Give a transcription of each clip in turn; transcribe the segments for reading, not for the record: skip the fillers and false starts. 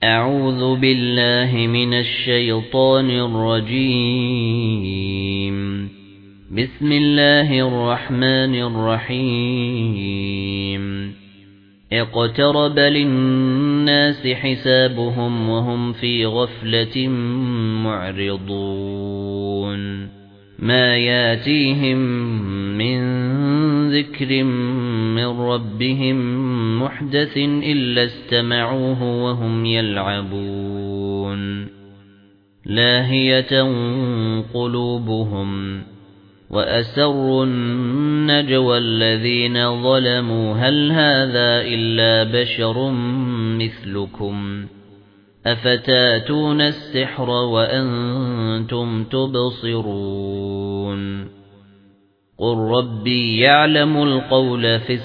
أعوذ بالله من الشيطان الرجيم. بسم الله الرحمن الرحيم. اقترب للناس حسابهم وهم في غفلة معرضون. ما ياتيهم من ذكر من ربهم محدث إلا استمعوه وهم يلعبون. لاهية قلوبهم وأسروا النجوى الذين ظلموا هل هذا إلا بشر مثلكم أفتاتون السحر وأنتم تبصرون. قل ربي يعلم القول في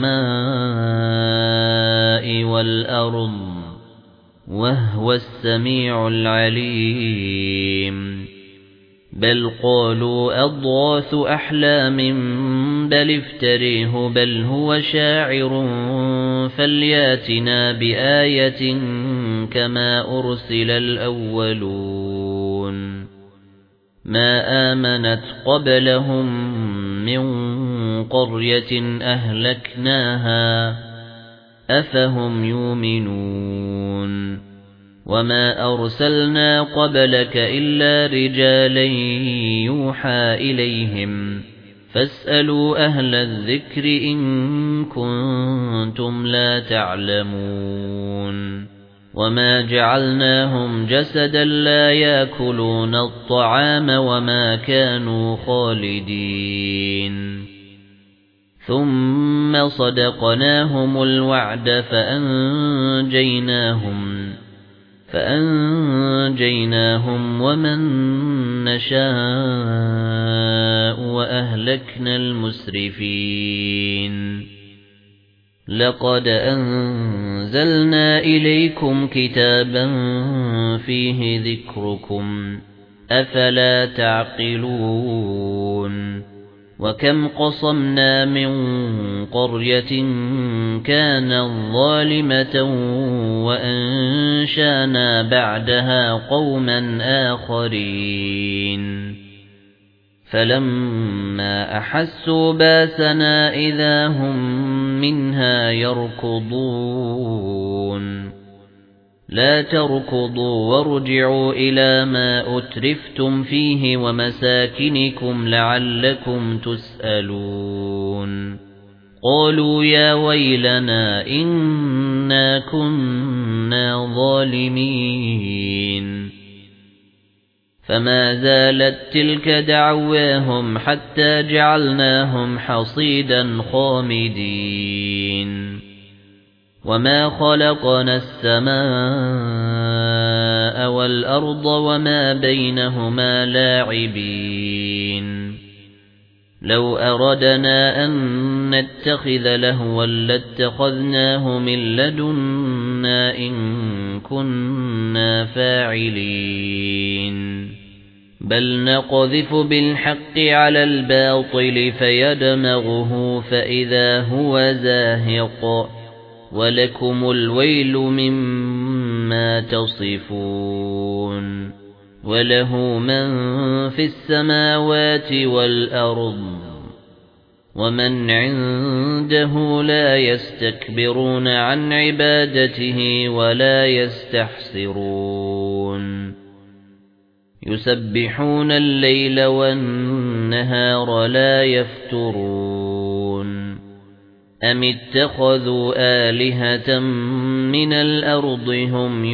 السماء والأرض وهو السميع العليم. بل قالوا أضغاث أحلام بل افتريه بل هو شاعر فلياتنا بآية كما أرسل الأولون. ما آمنت قبلهم من قرية أهلكناها أفهم يؤمنون. وما أرسلنا قبلك إلا رجالا يوحى إليهم فاسألوا أهل الذكر إن كنتم لا تعلمون. وما جعلناهم جسدا لا يأكلون الطعام وما كانوا خالدين. ثم صدقناهم الوعد فأنجيناهم ومن نشاء وأهلكنا المسرفين. لقد أنزلنا إليكم كتابا فيه ذكركم أفلا تعقلون. وكم قصمنا من قرية كانت ظالمة وأنشأنا بعدها قوما آخرين. فلما أحسوا باسنا إذا هم منها يركضون. لا تركضوا وارجعوا إلى ما أترفتم فيه ومساكنكم لعلكم تسألون. قالوا يا ويلنا إنا كنا ظالمين. فما زالت تلك دعواهم حتى جعلناهم حصيدا خامدين. وما خلقنا السماء والأرض وما بينهما لاعبين. لو أردنا أن نتخذ لهوا لاتخذناه من لدنا إن كنا فاعلين. بل نقذف بالحق على الباطل فيدمغه فإذا هو زاهق ولكم الويل مما تصفون. وله من في السماوات والأرض ومن عنده لا يستكبرون عن عبادته ولا يستحسرون. يسبحون الليل والنهار لا يفترون. أم اتخذوا آلهة من الأرض هم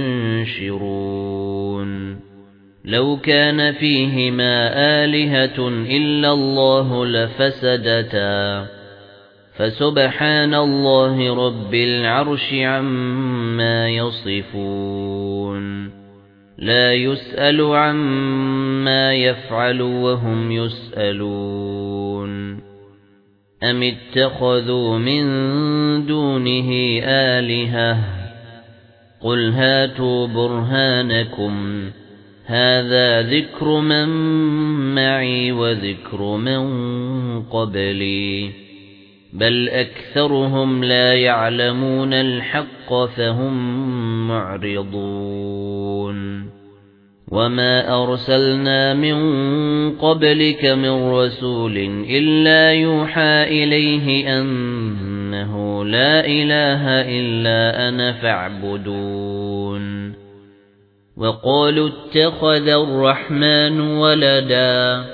ينشرون. لو كان فيهما آلهة إلا الله لفسدتا فسبحان الله رب العرش عما يصفون. لا يسأل عما يفعل وهم يسألون. أم اتخذوا من دونه آلهة قل هاتوا برهانكم هذا ذكر من معي وذكر من قبلي بل أكثرهم لا يعلمون الحق فهم معرضون وما أرسلنا من قبلك من رسول إلا يوحى إليه أنه لا إله إلا أنا فاعبدون وقالوا اتخذ الرحمن ولدا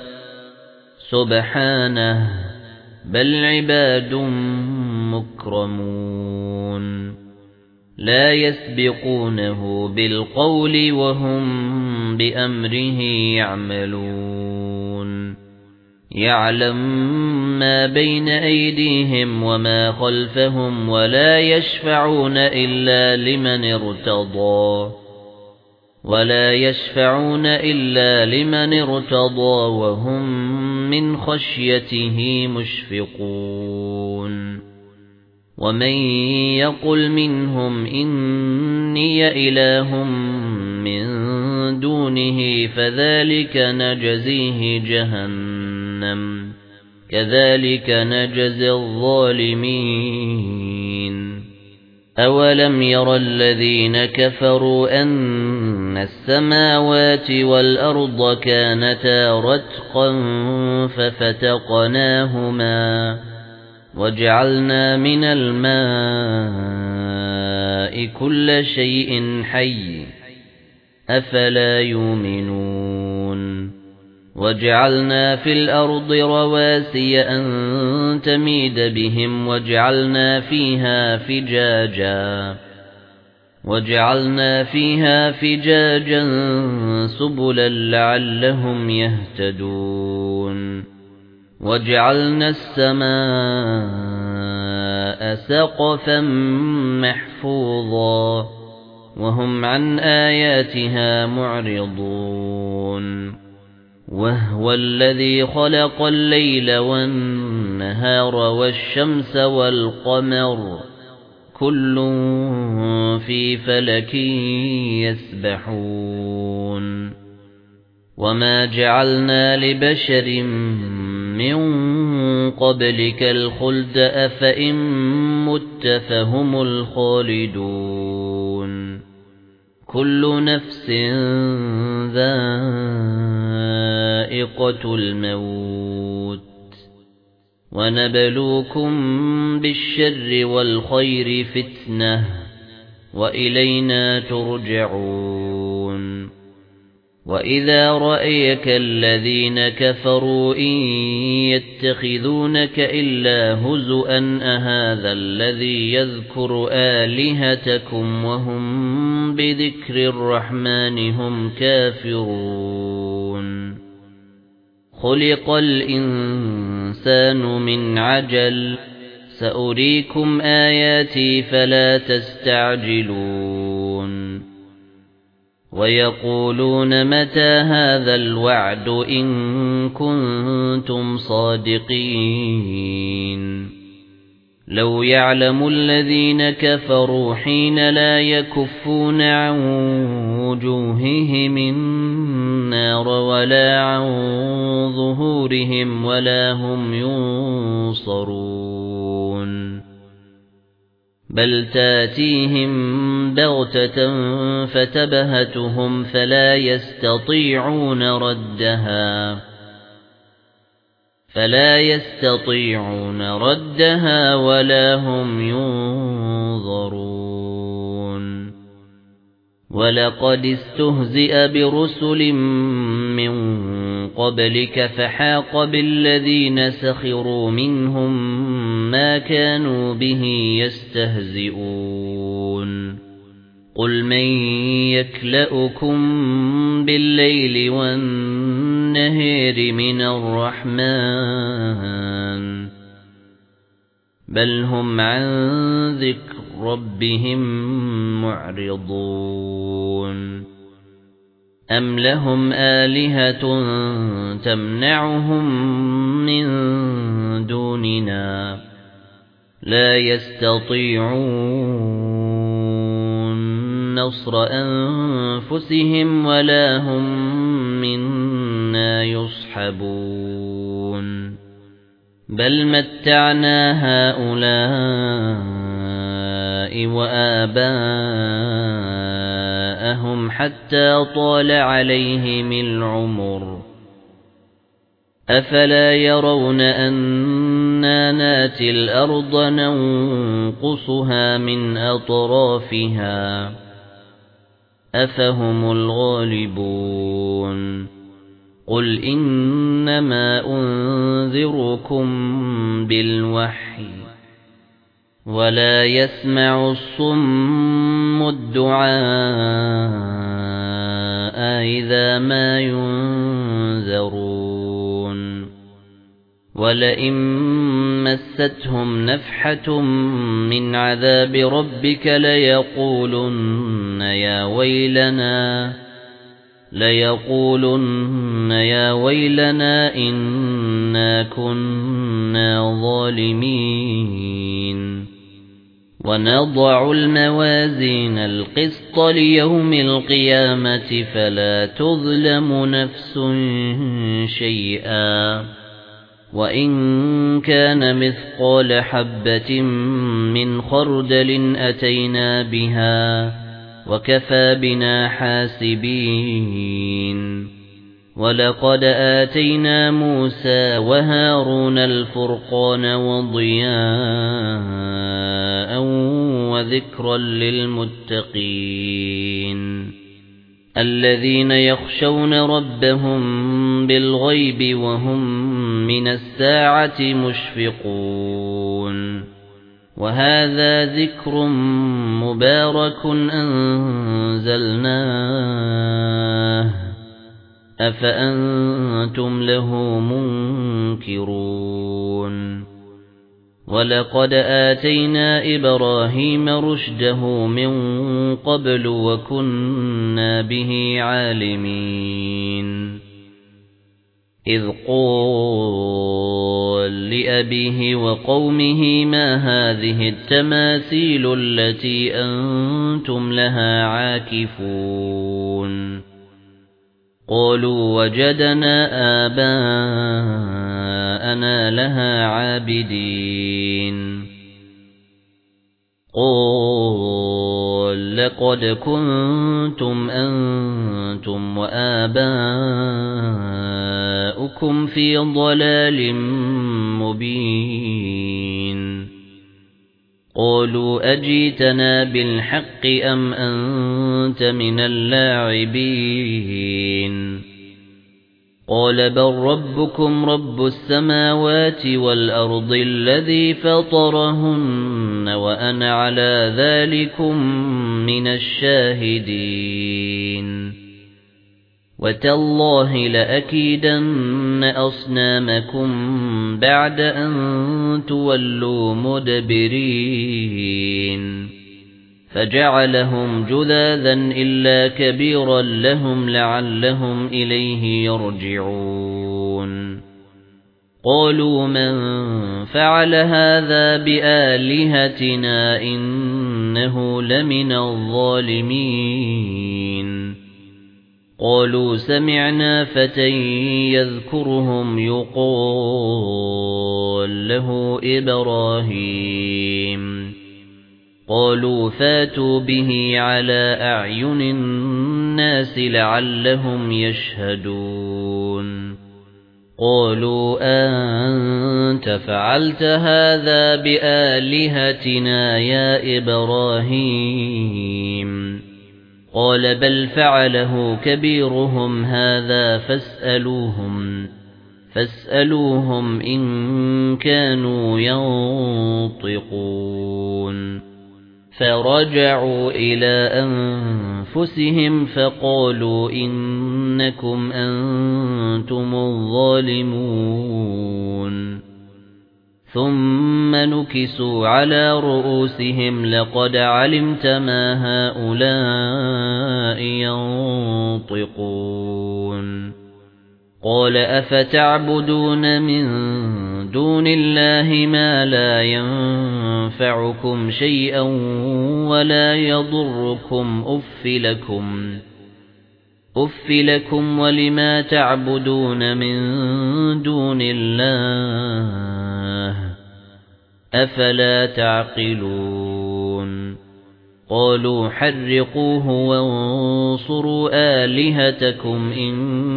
سبحانه بل عباد مكرمون لا يسبقونه بالقول وهم بأمره يعملون يعلم ما بين أيديهم وما خلفهم ولا يشفعون إلا لمن ارتضى وهم من خشيته مشفقون ومن يقل منهم إني إله من دونه فذلك نجزيه جهنم كذلك نجزي الظالمين أولم ير الذين كفروا أن السماوات والأرض كانتا رتقا ففتقناهما وجعلنا من الماء كل شيء حي أفلا يؤمنون وجعلنا في الأرض رواسي أن تميد بهم وجعلنا فيها فجاجا سبلا لعلهم يهتدون وجعلنا السماء سقفا محفوظا وهم عن آياتها معرضون وهو الذي خلق الليل والنهار والشمس والقمر كل في فلك يسبحون وما جعلنا لبشر من قبلك الخلد أفإن مت فهم الخالدون كل نفس ذائقة الموت ونبلوكم بالشر والخير فتنة وإلينا ترجعون وإذا رأيك الذين كفروا إن يتخذونك إلا هزؤا أهذا الذي يذكر آلهتكم وهم بذكر الرحمن هم كافرون خلق الإنسان من عجل سأريكم آياتي فلا تستعجلون ويقولون متى هذا الوعد إن كنتم صادقين لو يعلم الذين كفروا حين لا يكفون عن وجوههم النار ولا عن ظهورهم ولا هم ينصرون بل تاتيهم بغتة فتبهتهم فلا يستطيعون ردها ولا هم ينظرون ولقد استهزئ برسل من قبلك فحاق بالذين سخروا منهم ما كانوا به يستهزئون قل من يكلؤكم بالليل والنهار من الرحمن بل هم عن ذكر ربهم معرضون أم لهم آلهة تمنعهم من دوننا لا يستطيعون نصر أنفسهم ولا هم منا يصحبون بل متعنا هؤلاء وآباءهم حتى طال عليهم العمر أفلا يرون أنا ناتي الأرض ننقصها من أطرافها أفهم الغالبون قل إنما أنذركم بالوحي ولا يسمع الصم الدعاء إذا ما ينذرون ولئن مستهم نفحة من عذاب ربك ليقولن يا ويلنا إنا كنا ظالمين ونضع الموازين القسط ليوم القيامة فلا تظلم نفس شيئا وإن كان مثقال حبة من خردل أتينا بها وكفى بنا حاسبين ولقد آتينا موسى وهارون الفرقان وضياء وذكرا للمتقين الذين يخشون ربهم بالغيب وهم من الساعة مشفقون وهذا ذكر مبارك أنزلناه أفأنتم له منكرون ولقد آتينا إبراهيم رشده من قبل وكنا به عالمين إذ قال لأبيه وقومه ما هذه التماثيل التي أنتم لها عاكفون قالوا وجدنا آباءنا لها عابدين قال لقد كنتم أنتم وآباؤكم في ضلال مبين قالوا أجيتنا بالحق أم أنت من اللاعبين قال بل ربكم رب السماوات والأرض الذي فطرهن وأنا على ذلكم من الشاهدين وتالله لأكيدن أصنامكم بعد أن تولوا مدبرين فجعلهم جذاذا إلا كبيرا لهم لعلهم إليه يرجعون قالوا من فعل هذا بآلهتنا إنه لمن الظالمين قالوا سمعنا فتى يذكرهم يقال له إبراهيم قالوا فاتوا به على أعين الناس لعلهم يشهدون قالوا أنت فعلت هذا بآلهتنا يا إبراهيم قال بل فعله كبيرهم هذا فاسألوهم إن كانوا ينطقون فرجعوا إلى أنفسهم فقالوا إنكم أنتم الظالمون ثم نكسوا على رؤوسهم لقد علمت ما هؤلاء ينطقون قال أفتعبدون من دون الله ما لا ينفعكم شيئا ولا يضركم أُفٍّ لكم ولما تعبدون من دون الله أفلا تعقلون قالوا حرقوه وانصروا آلهتكم إن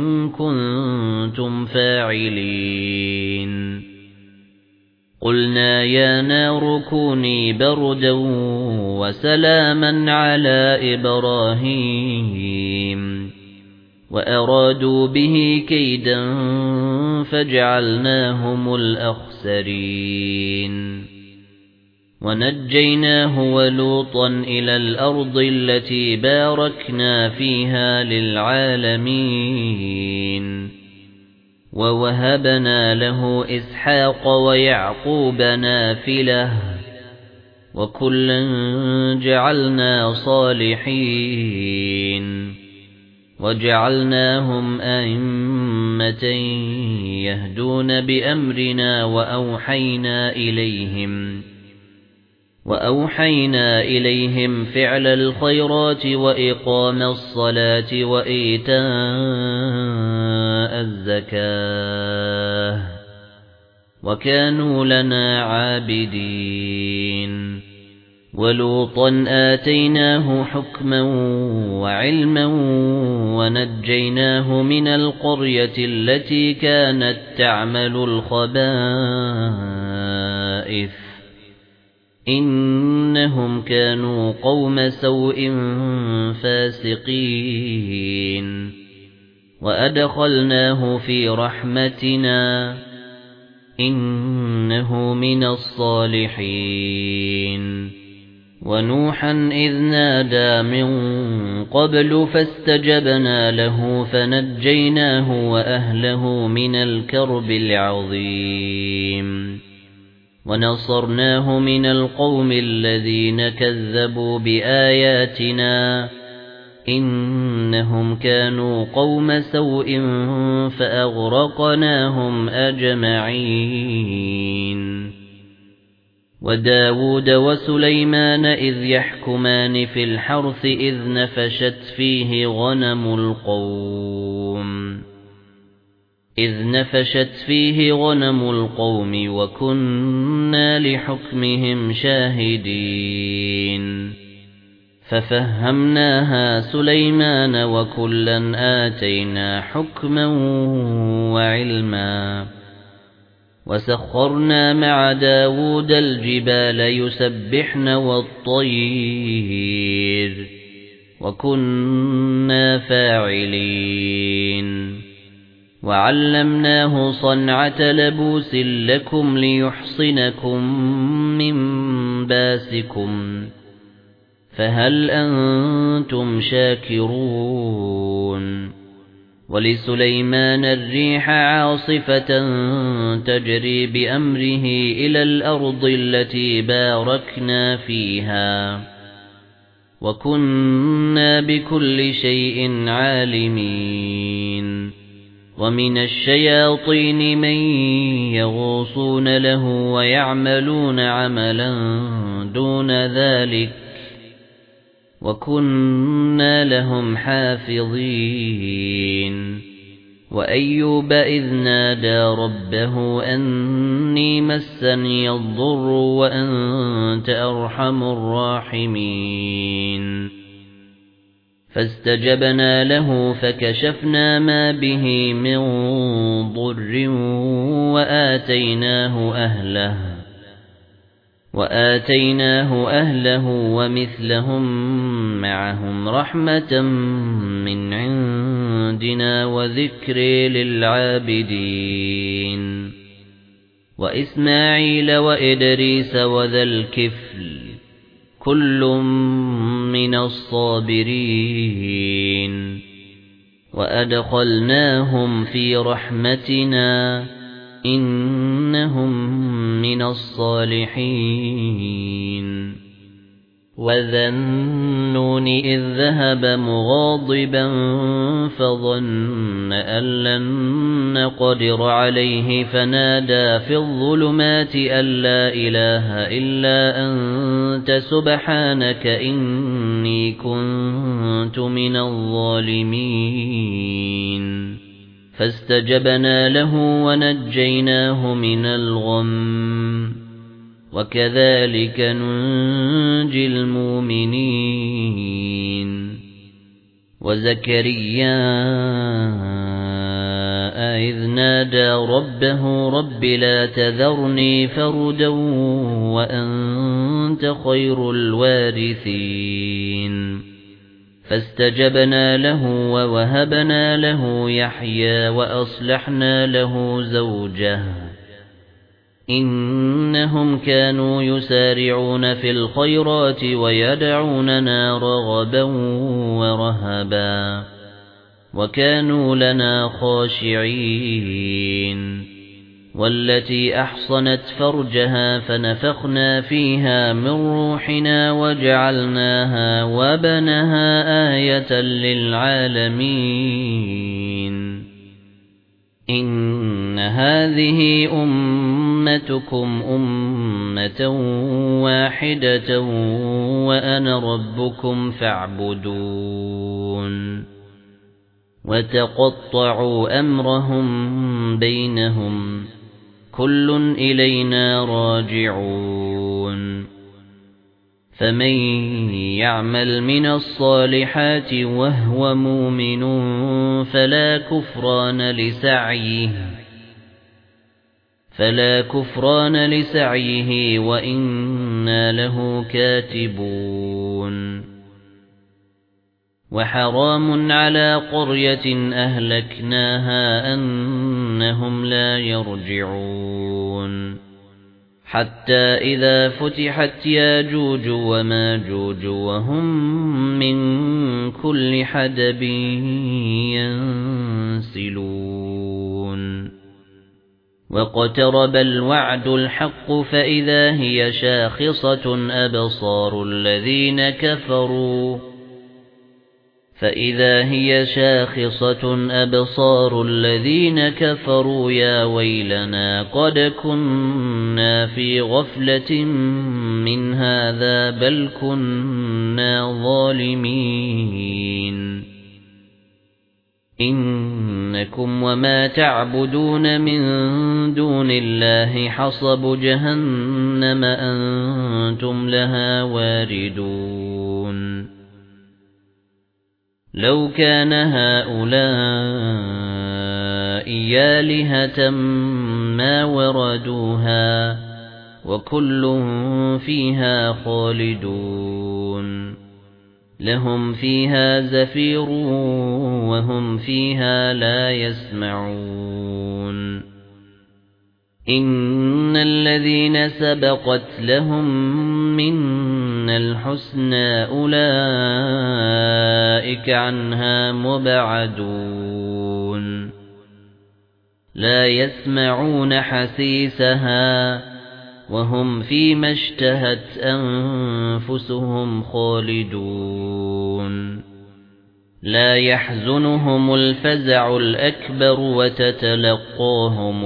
كنتم فاعلين قلنا يا نار كوني بردا وسلاما على إبراهيم وأرادوا به كيدا فجعلناهم الأخسرين ونجيناه ولوطا إلى الأرض التي باركنا فيها للعالمين ووهبنا له إسحاق ويعقوب نافلة وكلا جعلنا صالحين وجعلناهم أئمة يهدون بأمرنا وأوحينا إليهم فعل الخيرات وإقام الصلاة وإيتاء الزكاة وكانوا لنا عابدين ولوطا آتيناه حكما وعلما ونجيناه من القرية التي كانت تعمل الخبائث إنهم كانوا قوم سوء فاسقين وأدخلناه في رحمتنا إنه من الصالحين ونوحا إذ نادى من قبل فاستجبنا له فنجيناه وأهله من الكرب العظيم ونصرناه من القوم الذين كذبوا بآياتنا إنهم كانوا قوم سوء فأغرقناهم أجمعين وداود وسليمان إذ يحكمان في الحرث إذ نفشت فيه غنم القوم وكنا لحكمهم شاهدين ففهمناها سليمان وكلا آتينا حكما وعلما وسخرنا مع داود الجبال يسبحن والطير وكنا فاعلين وعلمناه صنعة لبوس لكم ليحصنكم من باسكم فهل أنتم شاكرون ولسليمان الريح عاصفة تجري بأمره إلى الأرض التي باركنا فيها وكنا بكل شيء عالمين ومن الشياطين من يغوصون له ويعملون عملا دون ذلك وكنا لهم حافظين وأيوب إذ نادى ربه أني مسني الضر وأنت أرحم الراحمين فاستجبنا له فكشفنا ما به من ضر وآتيناه أهله ومثلهم معهم رحمة من عندنا وذكر للعابدين وإسماعيل وإدريس وذا الكفل كل من الصابرين وأدخلناهم في رحمتنا إنهم من الصالحين وَذَا النُّونِ إِذ ذَهَبَ مُغَاضِبًا فَظَنَّ أَن لَّن نَّقْدِرَ عَلَيْهِ فَنَادَىٰ فِي الظُّلُمَاتِ أَن لَّا إِلَٰهَ إِلَّا أَنتَ سُبْحَانَكَ إِنِّي كُنتُ مِنَ الظَّالِمِينَ فَاسْتَجَبْنَا لَهُ وَنَجَّيْنَاهُ مِنَ الْغَمِّ وَكَذَلِكَ نُنجِي الْمُؤْمِنِينَ وَزَكَرِيَّا إِذْ نَادَى رَبَّهُ رَبِّ لَا تَذَرْنِي فَرْدًا وَأَنْتَ خَيْرُ الْوَارِثِينَ فَاسْتَجَبْنَا لَهُ وَوَهَبْنَا لَهُ يَحْيَىٰ وَأَصْلَحْنَا لَهُ زَوْجَهُ إِنَّهُمْ كَانُوا يُسَارِعُونَ فِي الْخَيْرَاتِ وَيَدْعُونَنَا رَغَبًا وَرَهَبًا وَكَانُوا لَنَا خَاشِعِينَ وَالَّتِي أَحْصَنَتْ فَرْجَهَا فَنَفَخْنَا فِيهَا مِنْ رُوحِنَا وَجَعَلْنَاهَا وَابْنَهَا آيَةً لِلْعَالَمِينَ إِنَّ هَذِهِ أُمَّتُكُمْ أُمَّةً وَاحِدَةً وَأَنَا رَبُّكُمْ فَاعْبُدُونِ وَتَقَطَّعُوا أَمْرَهُم بَيْنَهُمْ كُلٌّ إِلَيْنَا رَاجِعُونَ فَمَن يَعْمَلْ مِنَ الصَّالِحَاتِ وَهُوَ مُؤْمِنٌ فَلَا كُفْرَانَ لِسَعْيِهِ وَإِنَّا لَهُ كَاتِبُونَ وَحَرَامٌ عَلَى قَرْيَةٍ أَهْلَكْنَاهَا أَنَّهُمْ لَا يَرْجِعُونَ حَتَّى إِذَا فُتِحَتْ يَأْجُوجُ وَمَأْجُوجُ وَهُمْ مِنْ كُلِّ حَدَبٍ يَنْسِلُونَ وَاقْتَرَبَ الْوَعْدُ الْحَقُّ فَإِذَا هِيَ شَاخِصَةٌ أَبْصَارُ الَّذِينَ كَفَرُوا يَا وَيْلَنَا قَدْ كُنَّا فِي غَفْلَةٍ مِنْ هَذَا بَلْ كُنَّا ظَالِمِينَ إِنَّكُمْ وَمَا تَعْبُدُونَ مِن دُونِ اللَّهِ حَصَبُ جَهَنَّمَ أَنْتُمْ لَهَا وَارِدُونَ لَوْ كَانَ هَؤُلَاءِ آلِهَةً مَا وَرَدُوهَا وَكُلٌّ فِيهَا خَالِدُونَ لَهُمْ فِيهَا زَفِيرٌ وَهُمْ فِيهَا لَا يَسْمَعُونَ إِنَّ الَّذِينَ سَبَقَتْ لَهُم مِّنَّا الْحُسْنَى أُولَئِكَ عَنْهَا مُبْعَدُونَ لَا يَسْمَعُونَ حَسِيسَهَا وَهُمْ فِيمَا اشْتَهَتْ أَنفُسُهُمْ خَالِدُونَ لا يحزنهم الفزع الأكبر وتتلقاهم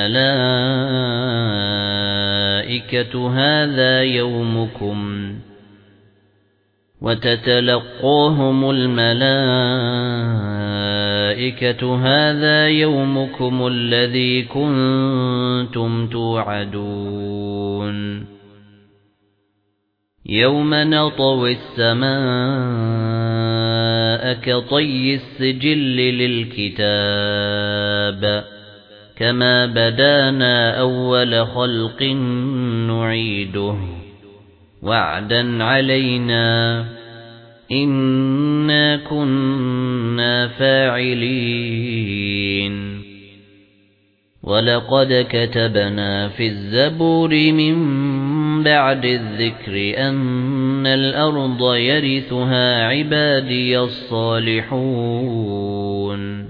الملائكة هذا يومكم الذي كنتم توعدون يوم نطوي السماء كطي السجل للكتاب كما بدانا أول خلق نعيده وعدا علينا إنا كنا فاعلين ولقد كتبنا في الزبور من بعد الذكر أن الأرض يرثها عبادي الصالحون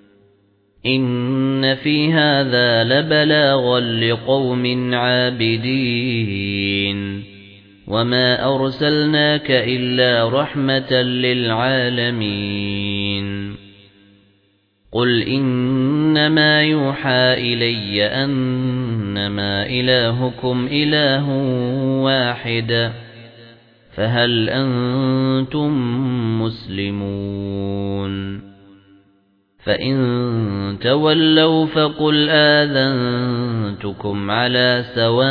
إن في هذا لبلاغا لقوم عابدين وَمَا أَرْسَلْنَاكَ إِلَّا رَحْمَةً لِلْعَالَمِينَ قُلْ إِنَّمَا يُوحَى إِلَيَّ أَنَّمَا إِلَٰهُكُمْ إِلَٰهٌ وَاحِدٌ فَهَلْ أَنتُم مُّسْلِمُونَ فَإِن تَوَلَّوْا فَقُلْ آذَنتُكُمْ عَلَى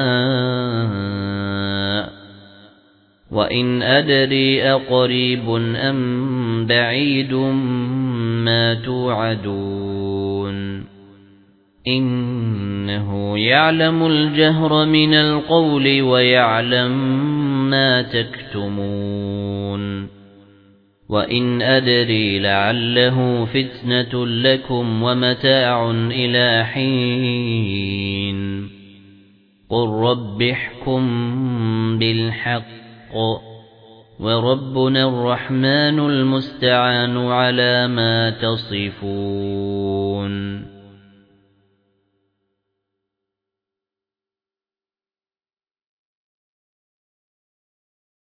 سَوَاءٍ وَإِنْ أَدْرِي أَقَرِيبٌ أَمْ بَعِيدٌ مَا تُوعَدُونَ إِنَّهُ يَعْلَمُ الْجَهْرَ مِنَ الْقَوْلِ وَيَعْلَمُ مَا تَكْتُمُونَ وَإِنْ أَدْرِي لَعَلَّهُ فِتْنَةٌ لَكُمْ وَمَتَاعٌ إِلَى حِينٍ قُل رَّبِّ احْكُم بِالْحَقِّ وَرَبُّنَا الرَّحْمَنُ الْمُسْتَعَانُ عَلَى مَا تَصِفُونَ